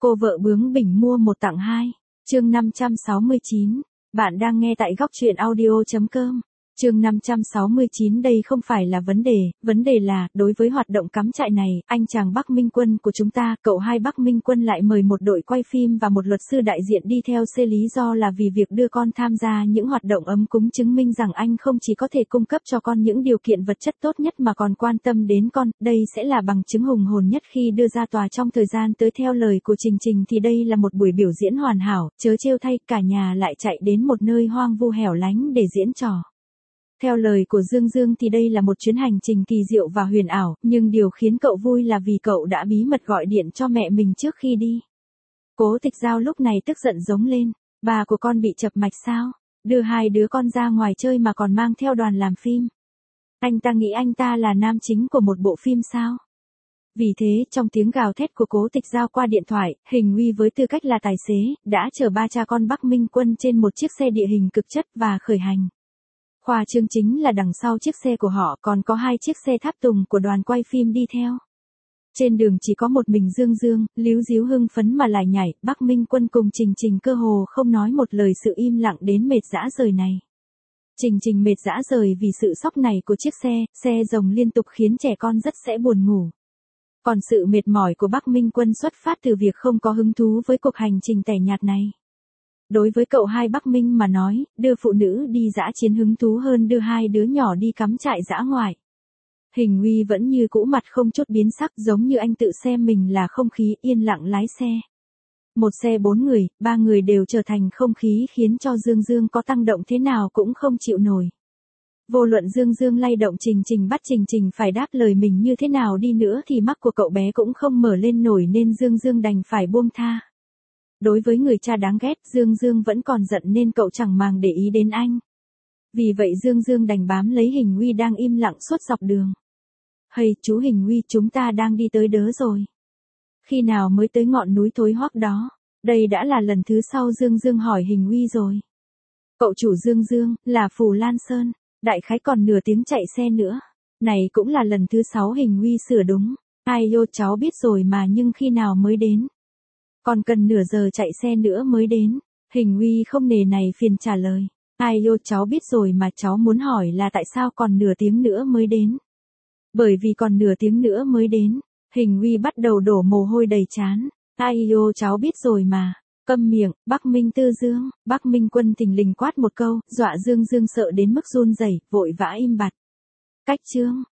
Cô vợ bướng bỉnh mua một tặng hai. Chương 569. Bạn đang nghe tại góc truyện audio.com. Chương 569 đây không phải là vấn đề là, đối với hoạt động cắm trại này, anh chàng Bắc Minh Quân của chúng ta, cậu hai Bắc Minh Quân lại mời một đội quay phim và một luật sư đại diện đi theo xe lý do là vì việc đưa con tham gia những hoạt động ấm cúng chứng minh rằng anh không chỉ có thể cung cấp cho con những điều kiện vật chất tốt nhất mà còn quan tâm đến con, đây sẽ là bằng chứng hùng hồn nhất khi đưa ra tòa trong thời gian tới. Theo lời của Trình Trình thì đây là một buổi biểu diễn hoàn hảo, chớ trêu thay, cả nhà lại chạy đến một nơi hoang vu hẻo lánh để diễn trò. Theo lời của Dương Dương thì đây là một chuyến hành trình kỳ diệu và huyền ảo, nhưng điều khiến cậu vui là vì cậu đã bí mật gọi điện cho mẹ mình trước khi đi. Cố Tịch Giao lúc này tức giận giống lên, bà của con bị chập mạch sao? Đưa hai đứa con ra ngoài chơi mà còn mang theo đoàn làm phim. Anh ta nghĩ anh ta là nam chính của một bộ phim sao? Vì thế, trong tiếng gào thét của Cố Tịch Giao qua điện thoại, Hình Uy với tư cách là tài xế, đã chở ba cha con Bắc Minh Quân trên một chiếc xe địa hình cực chất và khởi hành. Khoa trương chính là đằng sau chiếc xe của họ còn có hai chiếc xe tháp tùng của đoàn quay phim đi theo. Trên đường chỉ có một mình Dương Dương, líu díu hưng phấn mà lại nhảy, Bắc Minh Quân cùng Trình Trình cơ hồ không nói một lời, sự im lặng đến mệt dã rời này. Trình Trình mệt dã rời vì sự sóc này của chiếc xe rồng liên tục khiến trẻ con rất sẽ buồn ngủ. Còn sự mệt mỏi của Bắc Minh Quân xuất phát từ việc không có hứng thú với cuộc hành trình tẻ nhạt này. Đối với cậu hai Bắc Minh mà nói, đưa phụ nữ đi dã chiến hứng thú hơn đưa hai đứa nhỏ đi cắm trại dã ngoại. Hình Uy vẫn như cũ, mặt không chút biến sắc, giống như anh tự xem mình là không khí, yên lặng lái xe. Một xe 4 người, 3 người đều trở thành không khí khiến cho Dương Dương có tăng động thế nào cũng không chịu nổi. Vô luận Dương Dương lay động Trình Trình bắt Trình Trình phải đáp lời mình như thế nào đi nữa thì mắt của cậu bé cũng không mở lên nổi nên Dương Dương đành phải buông tha. Đối với người cha đáng ghét, Dương Dương vẫn còn giận nên cậu chẳng màng để ý đến anh. Vì vậy Dương Dương đành bám lấy Hình Uy đang im lặng suốt dọc đường. Hây, chú Hình Uy, chúng ta đang đi tới đớ rồi. Khi nào mới tới ngọn núi Thối Hoắc đó? Đây đã là lần thứ sau Dương Dương hỏi Hình Uy rồi. Cậu chủ Dương Dương, là Phù Lan Sơn, đại khái còn nửa tiếng chạy xe nữa. Này cũng là lần thứ 6 Hình Uy sửa đúng. Ai yêu, cháu biết rồi mà, nhưng khi nào mới đến? Còn cần nửa giờ chạy xe nữa mới đến. Hình Uy không nề này phiền trả lời. Ai yêu, cháu biết rồi mà, cháu muốn hỏi là tại sao còn nửa tiếng nữa mới đến. Bởi vì còn nửa tiếng nữa mới đến. Hình Uy bắt đầu đổ mồ hôi đầy trán. Ai yêu, cháu biết rồi mà. Câm miệng, Bắc Minh Tư Dương. Bắc Minh Quân thình lình quát một câu, dọa Dương Dương sợ đến mức run rẩy, vội vã im bặt. Cách chương.